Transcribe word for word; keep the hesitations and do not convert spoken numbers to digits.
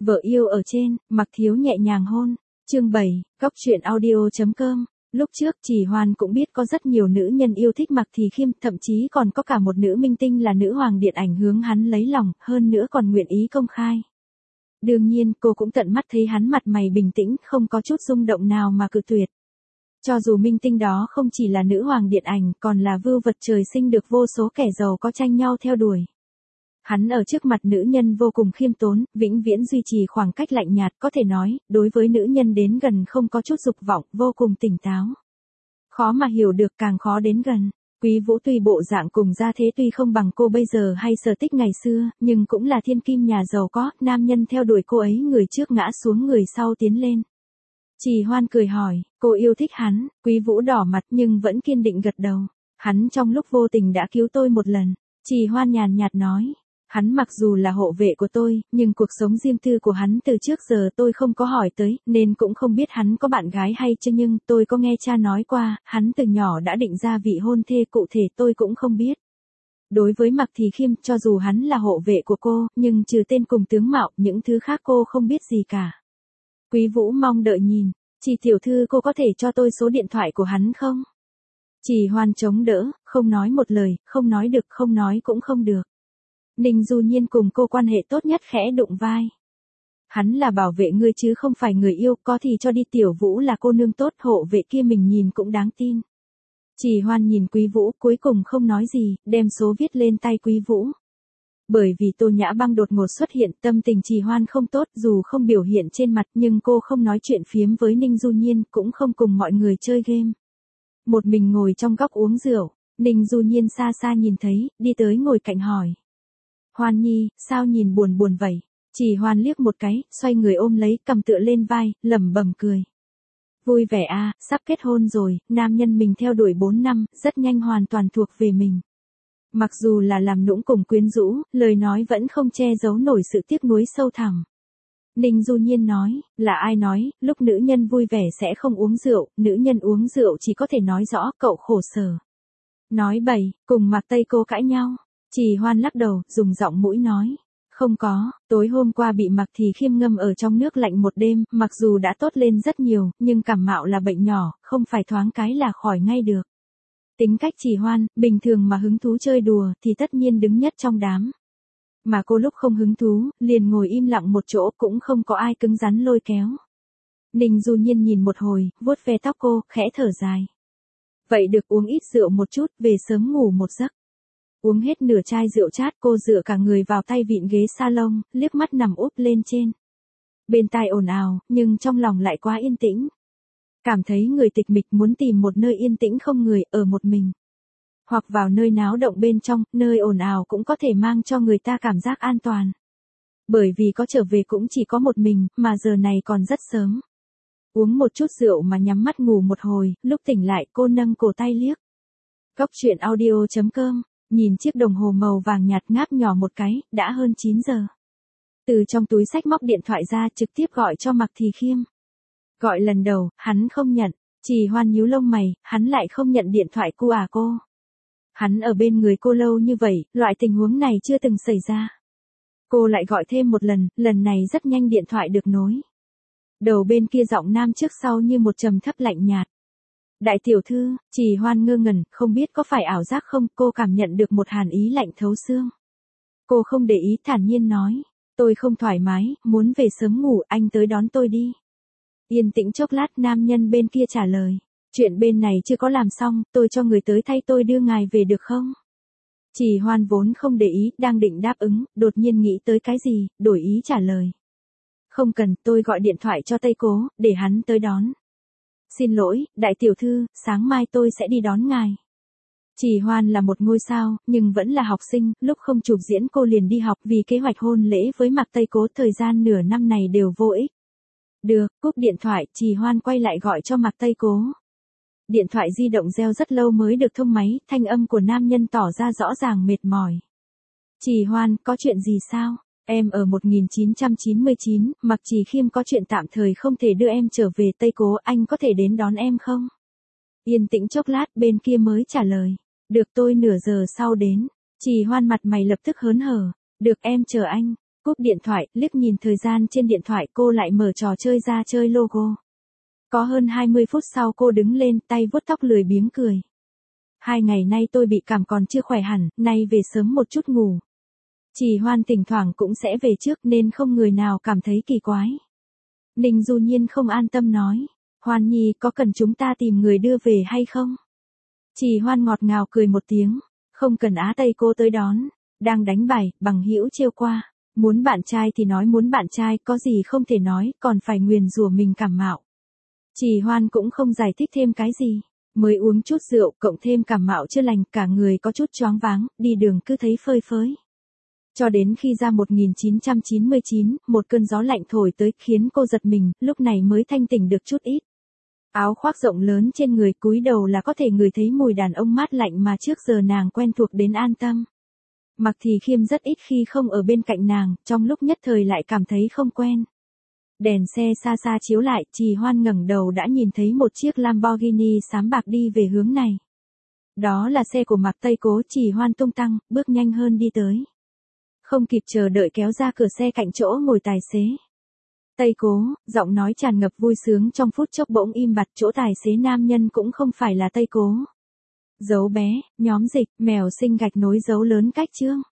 Vợ yêu ở trên, Mạc Thiếu nhẹ nhàng hôn. Chương bảy, Góc truyện audio.com. Lúc trước Trì Hoan cũng biết có rất nhiều nữ nhân yêu thích Mạc Thì Khiêm, thậm chí còn có cả một nữ minh tinh là nữ hoàng điện ảnh hướng hắn lấy lòng, hơn nữa còn nguyện ý công khai. Đương nhiên, cô cũng tận mắt thấy hắn mặt mày bình tĩnh, không có chút rung động nào mà cự tuyệt. Cho dù minh tinh đó không chỉ là nữ hoàng điện ảnh, còn là vưu vật trời sinh được vô số kẻ giàu có tranh nhau theo đuổi. Hắn ở trước mặt nữ nhân vô cùng khiêm tốn, vĩnh viễn duy trì khoảng cách lạnh nhạt, có thể nói, đối với nữ nhân đến gần không có chút dục vọng, vô cùng tỉnh táo. Khó mà hiểu được càng khó đến gần. Quý Vũ tuy bộ dạng cùng gia thế tuy không bằng cô bây giờ hay Sở Tích ngày xưa, nhưng cũng là thiên kim nhà giàu có, nam nhân theo đuổi cô ấy người trước ngã xuống người sau tiến lên. Trì Hoan cười hỏi, cô yêu thích hắn, Quý Vũ đỏ mặt nhưng vẫn kiên định gật đầu. Hắn trong lúc vô tình đã cứu tôi một lần. Trì Hoan nhàn nhạt nói. Hắn mặc dù là hộ vệ của tôi, nhưng cuộc sống riêng tư của hắn từ trước giờ tôi không có hỏi tới, nên cũng không biết hắn có bạn gái hay chưa, nhưng tôi có nghe cha nói qua, hắn từ nhỏ đã định ra vị hôn thê cụ thể tôi cũng không biết. Đối với Mạc Thì Khiêm, cho dù hắn là hộ vệ của cô, nhưng trừ tên cùng tướng mạo, những thứ khác cô không biết gì cả. Quý Vũ mong đợi nhìn, Trì tiểu thư cô có thể cho tôi số điện thoại của hắn không? Trì Hoan chống đỡ, không nói một lời, không nói được, không nói cũng không được. Ninh Du Nhiên cùng cô quan hệ tốt nhất khẽ đụng vai. Hắn là bảo vệ ngươi chứ không phải người yêu, có thì cho đi, Tiểu Vũ là cô nương tốt, hộ vệ kia mình nhìn cũng đáng tin. Trì Hoan nhìn Quý Vũ, cuối cùng không nói gì, đem số viết lên tay Quý Vũ. Bởi vì Tô Nhã Băng đột ngột xuất hiện, tâm tình Trì Hoan không tốt, dù không biểu hiện trên mặt nhưng cô không nói chuyện phiếm với Ninh Du Nhiên, cũng không cùng mọi người chơi game. Một mình ngồi trong góc uống rượu, Ninh Du Nhiên xa xa nhìn thấy, đi tới ngồi cạnh hỏi. Hoan Nhi, sao nhìn buồn buồn vậy? Trì Hoan liếc một cái, xoay người ôm lấy, cầm tựa lên vai, lẩm bẩm cười. Vui vẻ à, sắp kết hôn rồi, nam nhân mình theo đuổi bốn năm, rất nhanh hoàn toàn thuộc về mình. Mặc dù là làm nũng cùng quyến rũ, lời nói vẫn không che giấu nổi sự tiếc nuối sâu thẳm. Ninh Du Nhiên nói, là ai nói, lúc nữ nhân vui vẻ sẽ không uống rượu, nữ nhân uống rượu chỉ có thể nói rõ cậu khổ sở. Nói bậy, cùng Mạc Tây Cô cãi nhau. Trì Hoan lắc đầu, dùng giọng mũi nói. Không có, tối hôm qua bị Mạc Thì Khiêm ngâm ở trong nước lạnh một đêm, mặc dù đã tốt lên rất nhiều, nhưng cảm mạo là bệnh nhỏ, không phải thoáng cái là khỏi ngay được. Tính cách Trì Hoan, bình thường mà hứng thú chơi đùa, thì tất nhiên đứng nhất trong đám. Mà cô lúc không hứng thú, liền ngồi im lặng một chỗ, cũng không có ai cứng rắn lôi kéo. Ninh Du Nhiên nhìn một hồi, vuốt ve tóc cô, khẽ thở dài. Vậy được uống ít rượu một chút, về sớm ngủ một giấc. Uống hết nửa chai rượu chát, cô dựa cả người vào tay vịn ghế salon, liếc mắt nằm úp lên trên. Bên tai ồn ào, nhưng trong lòng lại quá yên tĩnh. Cảm thấy người tịch mịch, muốn tìm một nơi yên tĩnh không người, ở một mình. Hoặc vào nơi náo động bên trong, nơi ồn ào cũng có thể mang cho người ta cảm giác an toàn. Bởi vì có trở về cũng chỉ có một mình, mà giờ này còn rất sớm. Uống một chút rượu mà nhắm mắt ngủ một hồi, lúc tỉnh lại cô nâng cổ tay liếc. Góc truyện audio.com. Nhìn chiếc đồng hồ màu vàng nhạt ngáp nhỏ một cái, đã hơn chín giờ. Từ trong túi xách móc điện thoại ra, trực tiếp gọi cho Mạc Thì Khiêm. Gọi lần đầu, hắn không nhận. Trì Hoan nhíu lông mày, hắn lại không nhận điện thoại cô à cô. Hắn ở bên người cô lâu như vậy, loại tình huống này chưa từng xảy ra. Cô lại gọi thêm một lần, lần này rất nhanh điện thoại được nối. Đầu bên kia giọng nam trước sau như một trầm thấp lạnh nhạt. Đại tiểu thư, Trì Hoan ngơ ngẩn, không biết có phải ảo giác không, cô cảm nhận được một hàn ý lạnh thấu xương. Cô không để ý, thản nhiên nói, tôi không thoải mái, muốn về sớm ngủ, anh tới đón tôi đi. Yên tĩnh chốc lát, nam nhân bên kia trả lời, chuyện bên này chưa có làm xong, tôi cho người tới thay tôi đưa ngài về được không? Trì Hoan vốn không để ý, đang định đáp ứng, đột nhiên nghĩ tới cái gì, đổi ý trả lời. Không cần, tôi gọi điện thoại cho Tây Cố, để hắn tới đón. Xin lỗi, đại tiểu thư, sáng mai tôi sẽ đi đón ngài. Trì Hoan là một ngôi sao, nhưng vẫn là học sinh, lúc không chụp diễn cô liền đi học vì kế hoạch hôn lễ với Mạc Tây Cố thời gian nửa năm này đều vô ích. Được, cúp điện thoại, Trì Hoan quay lại gọi cho Mạc Tây Cố. Điện thoại di động reo rất lâu mới được thông máy, thanh âm của nam nhân tỏ ra rõ ràng mệt mỏi. Trì Hoan, có chuyện gì sao? Em ở một nghìn chín trăm chín mươi chín, Mạc Trì Khiêm có chuyện tạm thời không thể đưa em trở về Tây Cố, anh có thể đến đón em không? Yên tĩnh chốc lát, bên kia mới trả lời. Được, tôi nửa giờ sau đến. Trì Hoan mặt mày lập tức hớn hở. Được, em chờ anh. Cúp điện thoại, liếc nhìn thời gian trên điện thoại, cô lại mở trò chơi ra chơi logo. Có hơn hai mươi phút sau cô đứng lên, tay vuốt tóc lười biếng cười. Hai ngày nay tôi bị cảm còn chưa khỏe hẳn, nay về sớm một chút ngủ. Trì Hoan thỉnh thoảng cũng sẽ về trước nên không người nào cảm thấy kỳ quái. Ninh Du Nhiên không an tâm nói. Hoan Nhi, có cần chúng ta tìm người đưa về hay không? Trì Hoan ngọt ngào cười một tiếng. Không cần Á Tây cô tới đón. Đang đánh bài, bằng hữu trêu qua. Muốn bạn trai thì nói muốn bạn trai, có gì không thể nói, còn phải nguyền rủa mình cảm mạo. Trì Hoan cũng không giải thích thêm cái gì. Mới uống chút rượu, cộng thêm cảm mạo chưa lành, cả người có chút choáng váng, đi đường cứ thấy phơi phới. Cho đến khi ra một nghìn chín trăm chín mươi chín, một cơn gió lạnh thổi tới khiến cô giật mình, lúc này mới thanh tỉnh được chút ít. Áo khoác rộng lớn trên người, cúi đầu là có thể ngửi thấy mùi đàn ông mát lạnh mà trước giờ nàng quen thuộc đến an tâm. Mạc Thì Khiêm rất ít khi không ở bên cạnh nàng, trong lúc nhất thời lại cảm thấy không quen. Đèn xe xa xa chiếu lại, Trì Hoan ngẩng đầu đã nhìn thấy một chiếc Lamborghini xám bạc đi về hướng này. Đó là xe của Mạc Tây Cố. Trì Hoan tung tăng, bước nhanh hơn đi tới. Không kịp chờ đợi kéo ra cửa xe cạnh chỗ ngồi tài xế. Tây Cố, giọng nói tràn ngập vui sướng trong phút chốc bỗng im bặt, chỗ tài xế nam nhân cũng không phải là Tây Cố. Dấu bé, nhóm dịch, mèo sinh gạch nối dấu lớn cách chương.